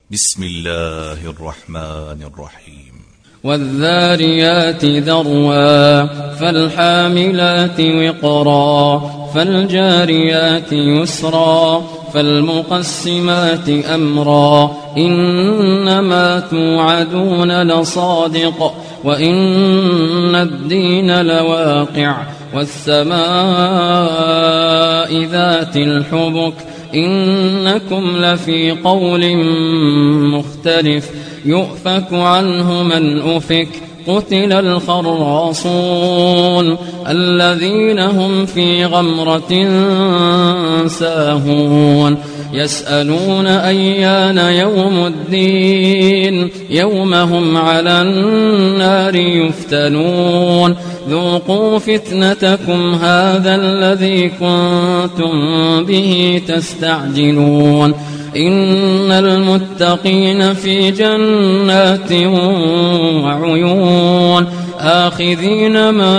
بسم الله الرحمن الرحيم والذاريات ذروا فالحاملات وقرا فالجاريات يسرا فالمقسمات أمرا إنما توعدون لصادق وإن الدين لواقع والسماء ذات الحبك إنكم لفي قول مختلف يؤفك عنه من أفك قتل الخراصون الذين هم في غمرة ساهون يسألون أيان يوم الدين يوم هم على النار يفتنون ذوقوا فتنتكم هذا الذي كنتم به تستعجلون إن المتقين في جنات وعيون آخذين ما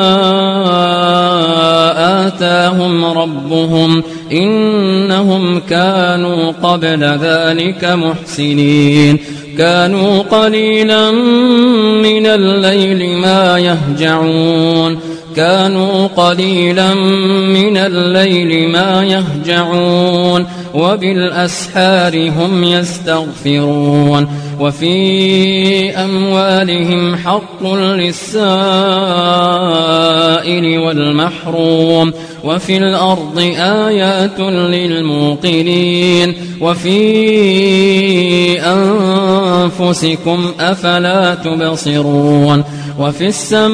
آتاهم ربهم إنهم كانوا قبل ذلك محسنين كانوا قليلا من الليل ما يهجعون وبالأسحار هم يستغفرون وفي أموالهم حق للسائل والمحروم وفي الأرض آيات للموقنين وفي أنفسكم أفلا تبصرون وفي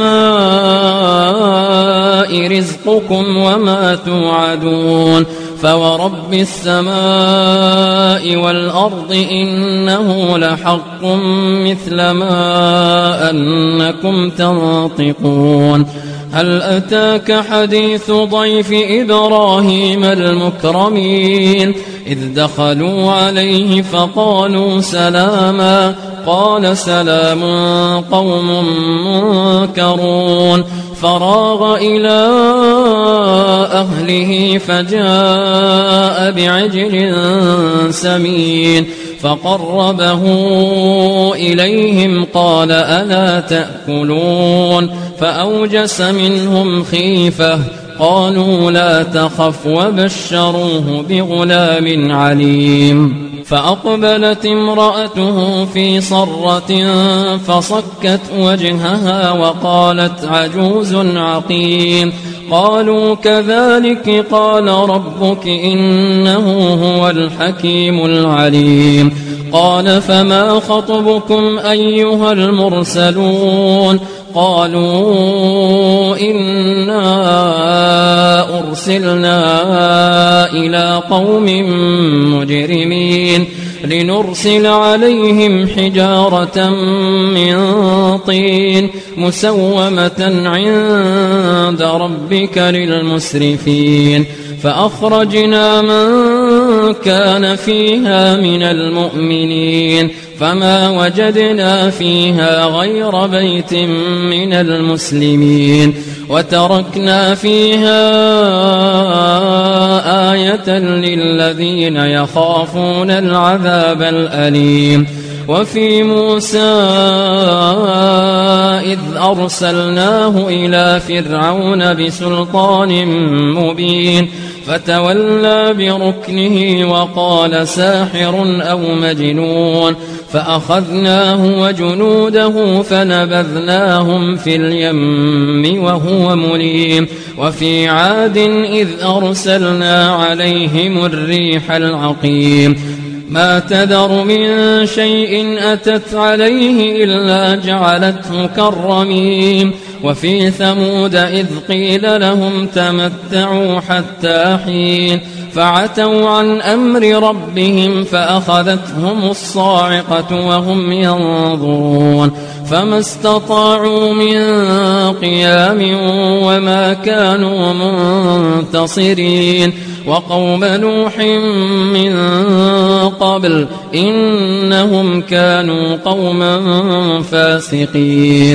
السماء رزقكم وما توعدون فورب السماء والأرض إنه لحق مثل ما أنكم تنطقون هل أتاك حديث ضيف إبراهيم المكرمين إذ دخلوا عليه فقالوا سلاما قال سلام قوم منكرون فراغ إلى أهله فجاء بعجل سمين فقربه إليهم قال ألا تأكلون فأوجس منهم خيفة قالوا لا تخف وبشروه بغلام عليم فأقبلت امرأته في صرة فصكت وجهها وقالت عجوز عقيم قالوا كذلك قال ربك إنه هو الحكيم العليم قال فما خطبكم أيها المرسلون قالوا إنا أرسلنا إلى قوم مجرمين لنرسل عليهم حجارة من طين مسومة عند ربك للمسرفين فأخرجنا من كان فيها من المؤمنين فما وجدنا فيها غير بيت من المسلمين وتركنا فيها آية للذين يخافون العذاب الأليم وفي موسى إذ أرسلناه إلى فرعون بسلطان مبين فتولى بركنه وقال ساحر أو مجنون فأخذناه وجنوده فنبذناهم في اليم وهو مليم وفي عاد إذ أرسلنا عليهم الريح العقيم ما تذر من شيء أتت عليه إلا جعلته كالرميم وفي ثمود إذ قيل لهم تمتعوا حتى حين فعتوا عن أمر ربهم فأخذتهم الصاعقة وهم ينظرون فما استطاعوا من قيام وما كانوا منتصرين وقوم نوح من قبل إنهم كانوا قوما فاسقين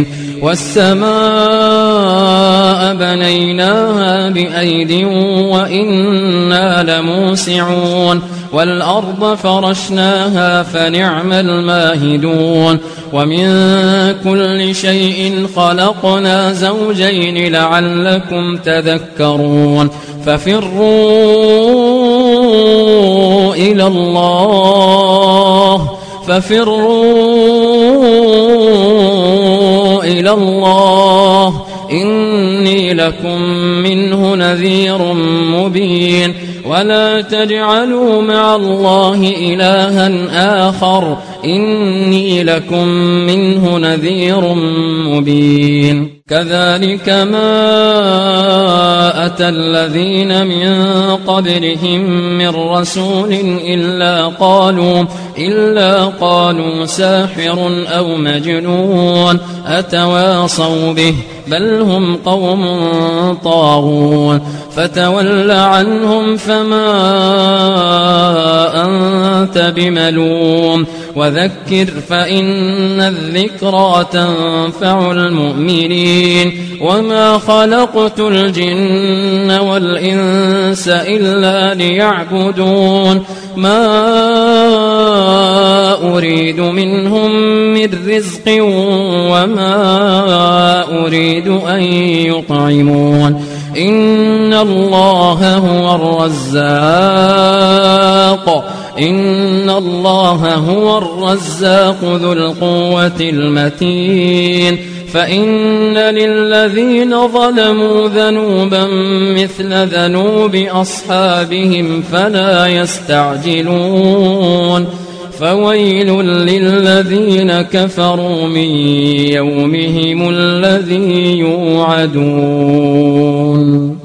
والسماء بنيناها بأيد وإنا لموسعون والأرض فرشناها فنعم الماهدون ومن كل شيء خلقنا زوجين لعلكم تذكرون ففروا إلى الله إني لكم منه نذير مبين ولا تجعلوا مع الله إلها آخر إني لكم منه نذير مبين كذلك ما أتى الذين من قبلهم من رسول إلا قالوا ساحر أو مجنون أتواصوا به بل هم قوم طاغون فتول عنهم فما أنت بملوم وذكر فإن الذكرى تنفع المؤمنين وما خلقت الجن والإنس إلا ليعبدون ما أريد منهم من رزق وما أريد أن يطعمون إن الله هو الرزاق ذو القوة المتين فإن للذين ظلموا ذنوبا مثل ذنوب أصحابهم فلا يستعجلون فويل للذين كفروا من يومهم الذي يوعدون